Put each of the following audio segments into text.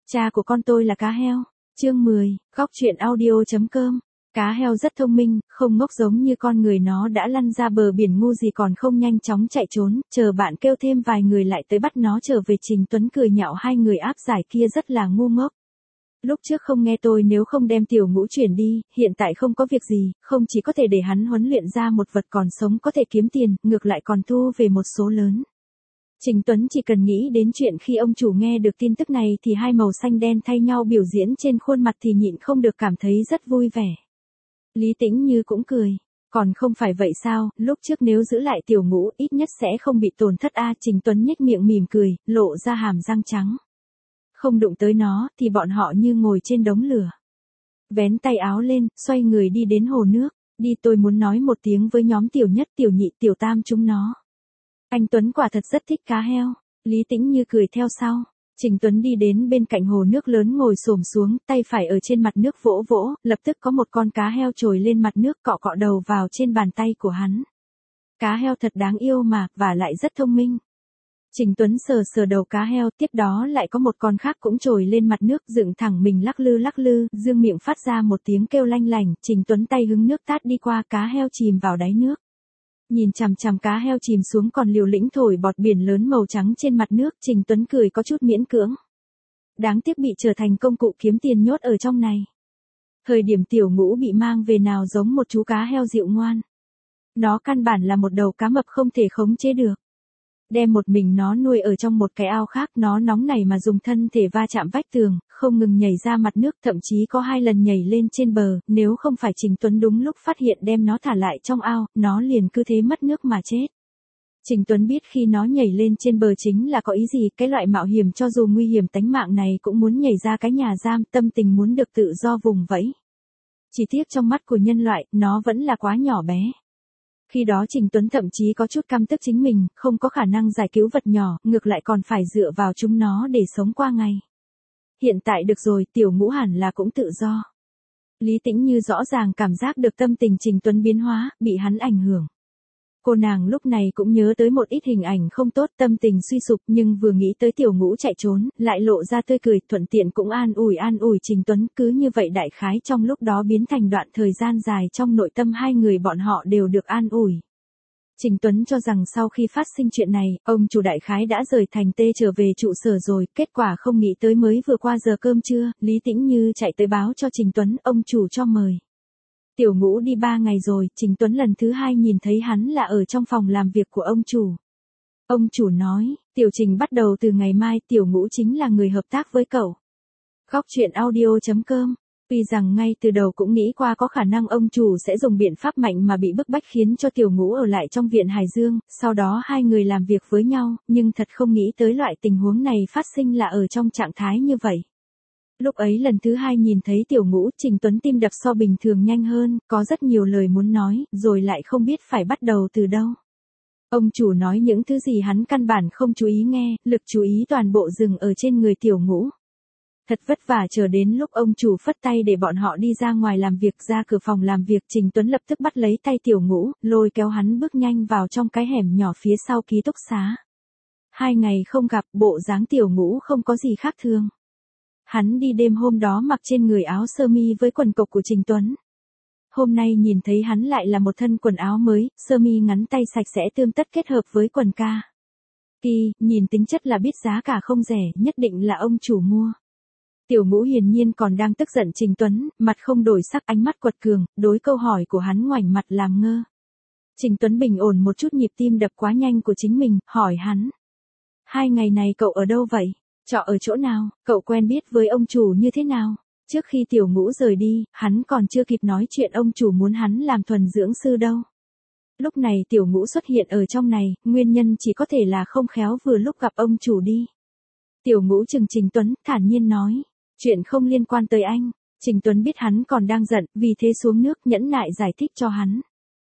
Cha của con tôi là cá heo. Chương 10, góc truyện audio.com. Cá heo rất thông minh, không ngốc giống như con người, nó đã lăn ra bờ biển ngu gì còn không nhanh chóng chạy trốn, chờ bạn kêu thêm vài người lại tới bắt nó trở về. Trình Tuấn cười nhạo hai người áp giải kia rất là ngu ngốc. Lúc trước không nghe tôi nếu không đem Tiểu Ngũ chuyển đi, hiện tại không có việc gì, không chỉ có thể để hắn huấn luyện ra một vật còn sống có thể kiếm tiền, ngược lại còn thu về một số lớn. Trình Tuấn chỉ cần nghĩ đến chuyện khi ông chủ nghe được tin tức này thì hai màu xanh đen thay nhau biểu diễn trên khuôn mặt thì nhịn không được cảm thấy rất vui vẻ. Lý Tĩnh Như cũng cười. Còn không phải vậy sao, lúc trước nếu giữ lại Tiểu Ngũ ít nhất sẽ không bị tổn thất a. Trình Tuấn nhếch miệng mỉm cười, lộ ra hàm răng trắng. Không đụng tới nó thì bọn họ như ngồi trên đống lửa. Vén tay áo lên, xoay người đi đến hồ nước. Đi, tôi muốn nói một tiếng với nhóm Tiểu Nhất, Tiểu Nhị, Tiểu Tam chúng nó. Anh Tuấn quả thật rất thích cá heo. Lý Tĩnh Như cười theo sau. Trình Tuấn đi đến bên cạnh hồ nước lớn ngồi xổm xuống, tay phải ở trên mặt nước vỗ vỗ, lập tức có một con cá heo trồi lên mặt nước cọ cọ đầu vào trên bàn tay của hắn. Cá heo thật đáng yêu mà, và lại rất thông minh. Trình Tuấn sờ sờ đầu cá heo, tiếp đó lại có một con khác cũng trồi lên mặt nước dựng thẳng mình lắc lư, dương miệng phát ra một tiếng kêu lanh lảnh. Trình Tuấn tay hứng nước tát đi qua, cá heo chìm vào đáy nước. Nhìn chằm chằm cá heo chìm xuống còn liều lĩnh thổi bọt biển lớn màu trắng trên mặt nước, Trình Tuấn cười có chút miễn cưỡng. Đáng tiếc bị trở thành công cụ kiếm tiền nhốt ở trong này. Thời điểm Tiểu Ngũ bị mang về nào giống một chú cá heo dịu ngoan. Nó căn bản là một đầu cá mập không thể khống chế được. Đem một mình nó nuôi ở trong một cái ao khác, nó nóng nảy mà dùng thân thể va chạm vách tường, không ngừng nhảy ra mặt nước, thậm chí có 2 lần nhảy lên trên bờ, nếu không phải Trình Tuấn đúng lúc phát hiện đem nó thả lại trong ao, nó liền cứ thế mất nước mà chết. Trình Tuấn biết khi nó nhảy lên trên bờ chính là có ý gì, cái loại mạo hiểm cho dù nguy hiểm tánh mạng này cũng muốn nhảy ra cái nhà giam, tâm tình muốn được tự do vùng vẫy. Chỉ tiếc trong mắt của nhân loại, nó vẫn là quá nhỏ bé. Khi đó Trình Tuấn thậm chí có chút căm tức chính mình, không có khả năng giải cứu vật nhỏ, ngược lại còn phải dựa vào chúng nó để sống qua ngày. Hiện tại được rồi, Tiểu Ngũ hẳn là cũng tự do. Lý Tĩnh Như rõ ràng cảm giác được tâm tình Trình Tuấn biến hóa, bị hắn ảnh hưởng. Cô nàng lúc này cũng nhớ tới một ít hình ảnh không tốt, tâm tình suy sụp, nhưng vừa nghĩ tới Tiểu Ngũ chạy trốn, lại lộ ra tươi cười, thuận tiện cũng an ủi Trình Tuấn. Cứ như vậy đại khái trong lúc đó biến thành đoạn thời gian dài trong nội tâm hai người bọn họ đều được an ủi. Trình Tuấn cho rằng sau khi phát sinh chuyện này, ông chủ đại khái đã rời thành T trở về trụ sở rồi, kết quả không nghĩ tới mới vừa qua giờ cơm trưa, Lý Tĩnh Như chạy tới báo cho Trình Tuấn, ông chủ cho mời. Tiểu Ngũ đi 3 ngày rồi, Trình Tuấn lần thứ 2 nhìn thấy hắn là ở trong phòng làm việc của ông chủ. Ông chủ nói, Tiểu Trình bắt đầu từ ngày mai, Tiểu Ngũ chính là người hợp tác với cậu. Góc truyện audio.com. Tuy rằng ngay từ đầu cũng nghĩ qua có khả năng ông chủ sẽ dùng biện pháp mạnh mà bị bức bách khiến cho Tiểu Ngũ ở lại trong viện Hải Dương, sau đó hai người làm việc với nhau, nhưng thật không nghĩ tới loại tình huống này phát sinh là ở trong trạng thái như vậy. Lúc ấy lần thứ 2 nhìn thấy Tiểu Ngũ, Trình Tuấn tim đập so bình thường nhanh hơn, có rất nhiều lời muốn nói, rồi lại không biết phải bắt đầu từ đâu. Ông chủ nói những thứ gì hắn căn bản không chú ý nghe, lực chú ý toàn bộ dừng ở trên người Tiểu Ngũ. Thật vất vả chờ đến lúc ông chủ phất tay để bọn họ đi ra ngoài làm việc, ra cửa phòng làm việc, Trình Tuấn lập tức bắt lấy tay Tiểu Ngũ, lôi kéo hắn bước nhanh vào trong cái hẻm nhỏ phía sau ký túc xá. 2 ngày không gặp, bộ dáng Tiểu Ngũ không có gì khác thường. Hắn đi đêm hôm đó mặc trên người áo sơ mi với quần cộc của Trình Tuấn. Hôm nay nhìn thấy hắn lại là một thân quần áo mới, sơ mi ngắn tay sạch sẽ tươm tất kết hợp với quần ca. Kỳ, nhìn tính chất là biết giá cả không rẻ, nhất định là ông chủ mua. Tiểu Ngũ hiển nhiên còn đang tức giận Trình Tuấn, mặt không đổi sắc, ánh mắt quật cường, đối câu hỏi của hắn ngoảnh mặt làm ngơ. Trình Tuấn bình ổn một chút nhịp tim đập quá nhanh của chính mình, hỏi hắn. 2 ngày này cậu ở đâu vậy? Trọ ở chỗ nào, cậu quen biết với ông chủ như thế nào? Trước khi Tiểu Ngũ rời đi, hắn còn chưa kịp nói chuyện ông chủ muốn hắn làm thuần dưỡng sư đâu. Lúc này Tiểu Ngũ xuất hiện ở trong này, nguyên nhân chỉ có thể là không khéo vừa lúc gặp ông chủ đi. Tiểu Ngũ chừng Trình Tuấn, thản nhiên nói, chuyện không liên quan tới anh. Trình Tuấn biết hắn còn đang giận, vì thế xuống nước nhẫn nại giải thích cho hắn.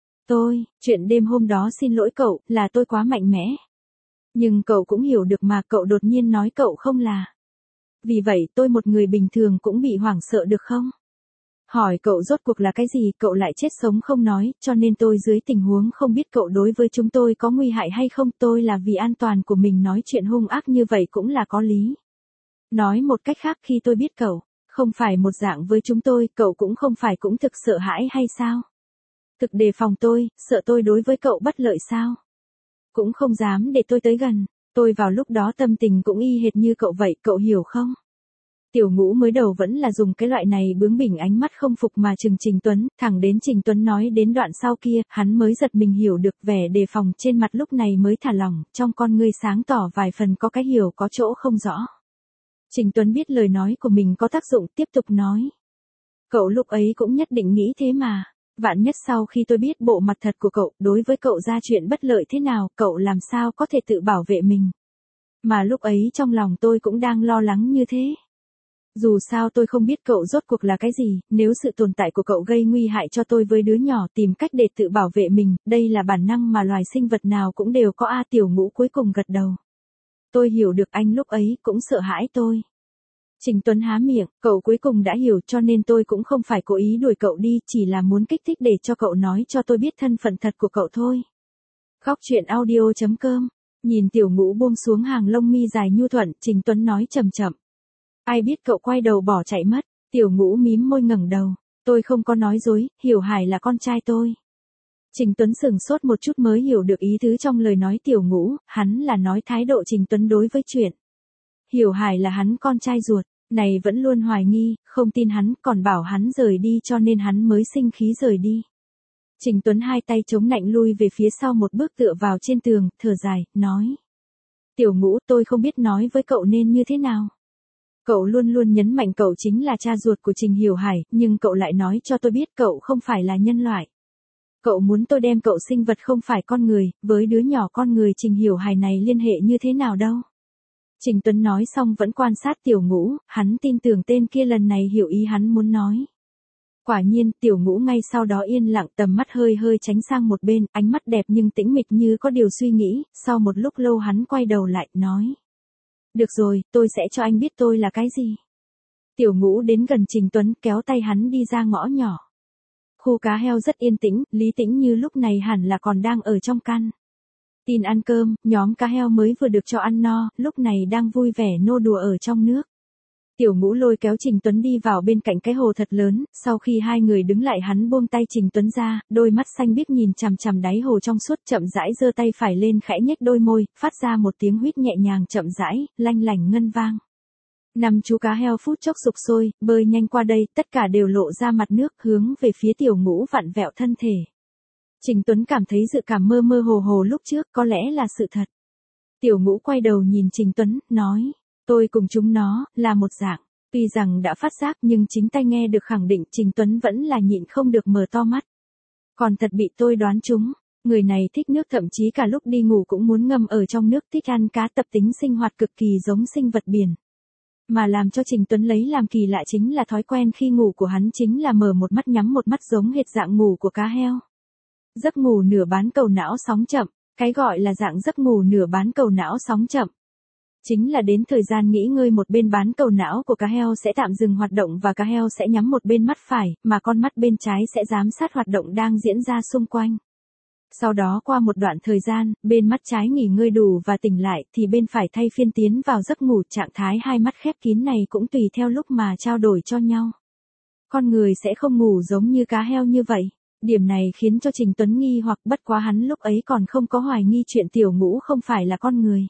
Chuyện đêm hôm đó xin lỗi cậu, là tôi quá mạnh mẽ. Nhưng cậu cũng hiểu được mà, cậu đột nhiên nói cậu không là. Vì vậy tôi một người bình thường cũng bị hoảng sợ được không? Hỏi cậu rốt cuộc là cái gì, cậu lại chết sống không nói, cho nên tôi dưới tình huống không biết cậu đối với chúng tôi có nguy hại hay không, tôi là vì an toàn của mình nói chuyện hung ác như vậy cũng là có lý. Nói một cách khác, khi tôi biết cậu không phải một dạng với chúng tôi, cậu cũng không phải cũng thực sợ hãi hay sao? Thực đề phòng tôi, sợ tôi đối với cậu bất lợi sao? Cũng không dám để tôi tới gần. Tôi vào lúc đó tâm tình cũng y hệt như cậu vậy, cậu hiểu không? Tiểu Ngũ mới đầu vẫn là dùng cái loại này bướng bỉnh ánh mắt không phục mà chừng Trình Tuấn, thẳng đến Trình Tuấn nói đến đoạn sau kia, hắn mới giật mình hiểu được, vẻ đề phòng trên mặt lúc này mới thả lỏng, trong con ngươi sáng tỏ vài phần có cái hiểu có chỗ không rõ. Trình Tuấn biết lời nói của mình có tác dụng, tiếp tục nói. Cậu lúc ấy cũng nhất định nghĩ thế mà. Vạn nhất sau khi tôi biết bộ mặt thật của cậu, đối với cậu ra chuyện bất lợi thế nào, cậu làm sao có thể tự bảo vệ mình. Mà lúc ấy trong lòng tôi cũng đang lo lắng như thế. Dù sao tôi không biết cậu rốt cuộc là cái gì, nếu sự tồn tại của cậu gây nguy hại cho tôi với đứa nhỏ, tìm cách để tự bảo vệ mình, đây là bản năng mà loài sinh vật nào cũng đều có. Tiểu Ngũ cuối cùng gật đầu. Tôi hiểu được anh lúc ấy cũng sợ hãi tôi. Trình Tuấn há miệng, cậu cuối cùng đã hiểu, cho nên tôi cũng không phải cố ý đuổi cậu đi, chỉ là muốn kích thích để cho cậu nói cho tôi biết thân phận thật của cậu thôi. Góc truyện audio.com. Nhìn Tiểu Ngũ buông xuống hàng lông mi dài nhu thuận, Trình Tuấn nói chậm chậm. Ai biết cậu quay đầu bỏ chạy mất. Tiểu Ngũ mím môi ngẩng đầu. Tôi không có nói dối, Hiểu Hải là con trai tôi. Trình Tuấn sửng sốt một chút mới hiểu được ý tứ trong lời nói Tiểu Ngũ, hắn là nói thái độ Trình Tuấn đối với chuyện Hiểu Hải là hắn con trai ruột, này vẫn luôn hoài nghi, không tin hắn, còn bảo hắn rời đi cho nên hắn mới sinh khí rời đi. Trình Tuấn hai tay chống nạnh lui về phía sau một bước tựa vào trên tường, thở dài, nói. Tiểu Ngũ, tôi không biết nói với cậu nên như thế nào. Cậu luôn luôn nhấn mạnh cậu chính là cha ruột của Trình Hiểu Hải, nhưng cậu lại nói cho tôi biết cậu không phải là nhân loại. Cậu muốn tôi đem cậu sinh vật không phải con người, với đứa nhỏ con người Trình Hiểu Hải này liên hệ như thế nào đâu. Trình Tuấn nói xong vẫn quan sát Tiểu Ngũ, hắn tin tưởng tên kia lần này hiểu ý hắn muốn nói. Quả nhiên, Tiểu Ngũ ngay sau đó yên lặng, tầm mắt hơi hơi tránh sang một bên, ánh mắt đẹp nhưng tĩnh mịch như có điều suy nghĩ, sau một lúc lâu hắn quay đầu lại, nói. Được rồi, tôi sẽ cho anh biết tôi là cái gì. Tiểu Ngũ đến gần Trình Tuấn, kéo tay hắn đi ra ngõ nhỏ. Khu cá heo rất yên tĩnh, Lý Tĩnh Như lúc này hẳn là còn đang ở trong căn tin ăn cơm, nhóm cá heo mới vừa được cho ăn no, lúc này đang vui vẻ nô đùa ở trong nước. Tiểu Ngũ lôi kéo Trình Tuấn đi vào bên cạnh cái hồ thật lớn, sau khi hai người đứng lại hắn buông tay Trình Tuấn ra, đôi mắt xanh biếc nhìn chằm chằm đáy hồ trong suốt, chậm rãi giơ tay phải lên khẽ nhếch đôi môi, phát ra một tiếng huýt nhẹ nhàng chậm rãi, lanh lảnh ngân vang. Năm chú cá heo phút chốc sục sôi, bơi nhanh qua đây, tất cả đều lộ ra mặt nước, hướng về phía Tiểu Ngũ vặn vẹo thân thể. Trình Tuấn cảm thấy dự cảm mơ mơ hồ hồ lúc trước có lẽ là sự thật. Tiểu Ngũ quay đầu nhìn Trình Tuấn, nói, tôi cùng chúng nó, là một dạng. Tuy rằng đã phát giác nhưng chính tai nghe được khẳng định, Trình Tuấn vẫn là nhịn không được mở to mắt. Còn thật bị tôi đoán trúng, người này thích nước, thậm chí cả lúc đi ngủ cũng muốn ngâm ở trong nước, thích ăn cá, tập tính sinh hoạt cực kỳ giống sinh vật biển. Mà làm cho Trình Tuấn lấy làm kỳ lạ chính là thói quen khi ngủ của hắn chính là mở một mắt nhắm một mắt, giống hệt dạng ngủ của cá heo. Giấc ngủ nửa bán cầu não sóng chậm, cái gọi là dạng giấc ngủ nửa bán cầu não sóng chậm. Chính là đến thời gian nghỉ ngơi một bên bán cầu não của cá heo sẽ tạm dừng hoạt động và cá heo sẽ nhắm một bên mắt phải, mà con mắt bên trái sẽ giám sát hoạt động đang diễn ra xung quanh. Sau đó qua một đoạn thời gian, bên mắt trái nghỉ ngơi đủ và tỉnh lại thì bên phải thay phiên tiến vào giấc ngủ, trạng thái hai mắt khép kín này cũng tùy theo lúc mà trao đổi cho nhau. Con người sẽ không ngủ giống như cá heo như vậy. Điểm này khiến cho Trình Tuấn nghi hoặc, bất quá hắn lúc ấy còn không có hoài nghi chuyện Tiểu Ngũ không phải là con người.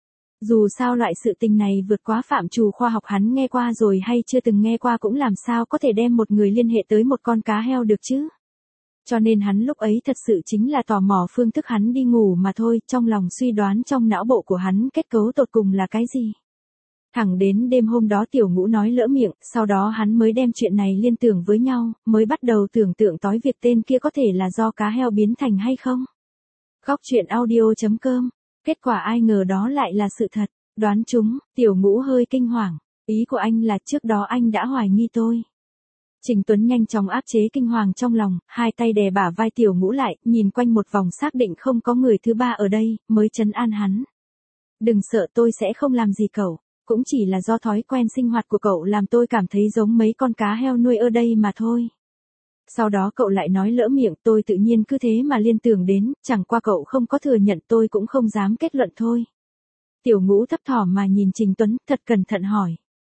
Dù sao loại sự tình này vượt quá phạm trù khoa học, hắn nghe qua rồi hay chưa từng nghe qua cũng làm sao có thể đem một người liên hệ tới một con cá heo được chứ. Cho nên hắn lúc ấy thật sự chính là tò mò phương thức hắn đi ngủ mà thôi, trong lòng suy đoán trong não bộ của hắn kết cấu tột cùng là cái gì. Thẳng đến đêm hôm đó Tiểu Ngũ nói lỡ miệng, sau đó hắn mới đem chuyện này liên tưởng với nhau, mới bắt đầu tưởng tượng tối việc tên kia có thể là do cá heo biến thành hay không. Góc truyện audio.com. Kết quả ai ngờ đó lại là sự thật. Đoán chúng, Tiểu Ngũ hơi kinh hoàng. Ý của anh là trước đó anh đã hoài nghi tôi. Trình Tuấn nhanh chóng áp chế kinh hoàng trong lòng, hai tay đè bả vai Tiểu Ngũ lại, nhìn quanh một vòng xác định không có người thứ ba ở đây, mới trấn an hắn. Đừng sợ, tôi sẽ không làm gì cậu. Cũng chỉ là do thói quen sinh hoạt của cậu làm tôi cảm thấy giống mấy con cá heo nuôi ở đây mà thôi. Sau đó cậu lại nói lỡ miệng, tôi tự nhiên cứ thế mà liên tưởng đến, chẳng qua cậu không có thừa nhận tôi cũng không dám kết luận thôi. Tiểu Ngũ thấp thỏm mà nhìn Trình Tuấn, thật cẩn thận hỏi.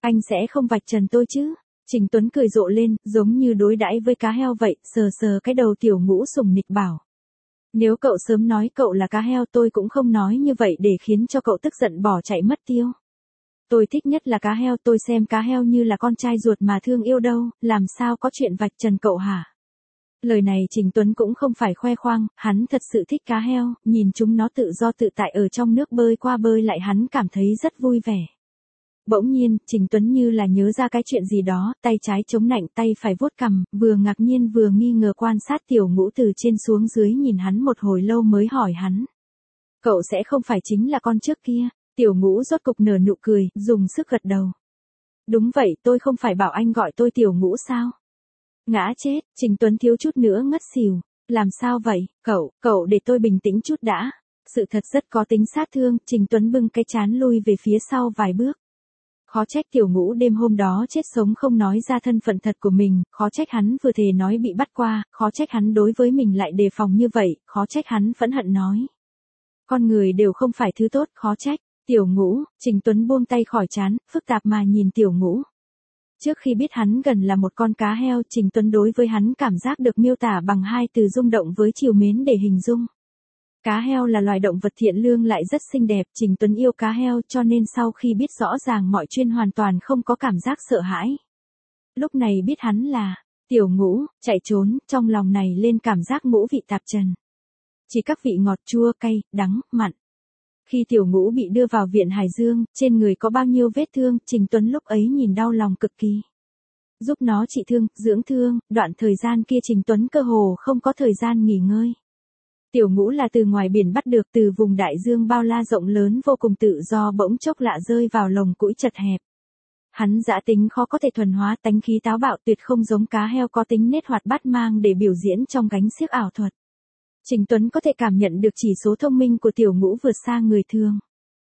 Anh sẽ không vạch trần tôi chứ? Trình Tuấn cười rộ lên, giống như đối đãi với cá heo vậy, sờ sờ cái đầu Tiểu Ngũ sủng nịch bảo. Nếu cậu sớm nói cậu là cá heo tôi cũng không nói như vậy để khiến cho cậu tức giận bỏ chạy mất tiêu. Tôi thích nhất là cá heo, tôi xem cá heo như là con trai ruột mà thương yêu đâu, làm sao có chuyện vạch trần cậu hả? Lời này Trình Tuấn cũng không phải khoe khoang, hắn thật sự thích cá heo, nhìn chúng nó tự do tự tại ở trong nước bơi qua bơi lại hắn cảm thấy rất vui vẻ. Bỗng nhiên, Trình Tuấn như là nhớ ra cái chuyện gì đó, tay trái chống nạnh tay phải vuốt cằm, vừa ngạc nhiên vừa nghi ngờ quan sát Tiểu Ngũ từ trên xuống dưới nhìn hắn một hồi lâu mới hỏi hắn. Cậu sẽ không phải chính là con trước kia? Tiểu Ngũ rốt cục nở nụ cười, dùng sức gật đầu. Đúng vậy, tôi không phải bảo anh gọi tôi Tiểu Ngũ sao? Ngã chết, Trình Tuấn thiếu chút nữa ngất xỉu. Làm sao vậy, cậu để tôi bình tĩnh chút đã. Sự thật rất có tính sát thương, Trình Tuấn bưng cái trán lui về phía sau vài bước. Khó trách Tiểu Ngũ đêm hôm đó chết sống không nói ra thân phận thật của mình, khó trách hắn vừa thề nói bị bắt qua, khó trách hắn đối với mình lại đề phòng như vậy, khó trách hắn phẫn hận nói. Con người đều không phải thứ tốt, khó trách. Tiểu Ngũ, Trình Tuấn buông tay khỏi trán, phức tạp mà nhìn Tiểu Ngũ. Trước khi biết hắn gần là một con cá heo, Trình Tuấn đối với hắn cảm giác được miêu tả bằng hai từ rung động với trìu mến để hình dung. Cá heo là loài động vật thiện lương lại rất xinh đẹp, Trình Tuấn yêu cá heo cho nên sau khi biết rõ ràng mọi chuyện hoàn toàn không có cảm giác sợ hãi. Lúc này biết hắn là Tiểu Ngũ, chạy trốn, trong lòng này lên cảm giác ngũ vị tạp trần. Chỉ các vị ngọt chua cay, đắng, mặn. Khi Tiểu Ngũ bị đưa vào viện Hải Dương, trên người có bao nhiêu vết thương, Trình Tuấn lúc ấy nhìn đau lòng cực kỳ. Giúp nó trị thương, dưỡng thương, đoạn thời gian kia Trình Tuấn cơ hồ không có thời gian nghỉ ngơi. Tiểu Ngũ là từ ngoài biển bắt được từ vùng đại dương bao la rộng lớn vô cùng tự do bỗng chốc lạ rơi vào lồng cũi chật hẹp. Hắn dã tính khó có thể thuần hóa tánh khí táo bạo tuyệt không giống cá heo có tính nết hoạt bát mang để biểu diễn trong gánh xiếc ảo thuật. Trình Tuấn có thể cảm nhận được chỉ số thông minh của Tiểu Ngũ vượt xa người thường.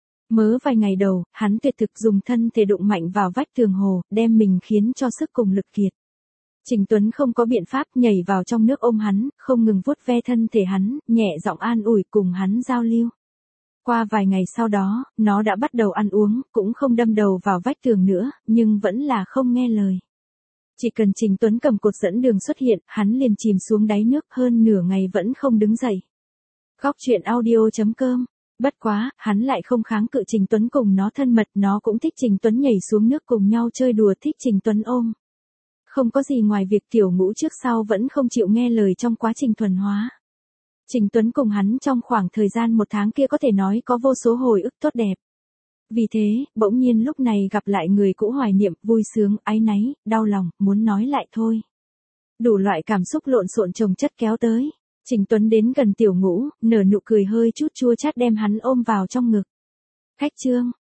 Mớ vài ngày đầu, hắn tuyệt thực dùng thân thể đụng mạnh vào vách tường hồ, đem mình khiến cho sức cùng lực kiệt. Trình Tuấn không có biện pháp nhảy vào trong nước ôm hắn, không ngừng vuốt ve thân thể hắn, nhẹ giọng an ủi cùng hắn giao lưu. Qua vài ngày sau đó, nó đã bắt đầu ăn uống, cũng không đâm đầu vào vách tường nữa, nhưng vẫn là không nghe lời. Chỉ cần Trình Tuấn cầm cột dẫn đường xuất hiện, hắn liền chìm xuống đáy nước hơn nửa ngày vẫn không đứng dậy. Góc truyện audio.com. Bất quá, hắn lại không kháng cự Trình Tuấn cùng nó thân mật, nó cũng thích Trình Tuấn nhảy xuống nước cùng nhau chơi đùa, thích Trình Tuấn ôm. Không có gì ngoài việc Tiểu Ngũ trước sau vẫn không chịu nghe lời trong quá trình thuần hóa. Trình Tuấn cùng hắn trong khoảng thời gian 1 tháng kia có thể nói có vô số hồi ức tốt đẹp. Vì thế, bỗng nhiên lúc này gặp lại người cũ hoài niệm, vui sướng, áy náy, đau lòng, muốn nói lại thôi. Đủ loại cảm xúc lộn xộn chồng chất kéo tới. Trình Tuấn đến gần Tiểu Ngũ, nở nụ cười hơi chút chua chát đem hắn ôm vào trong ngực. Khách trương,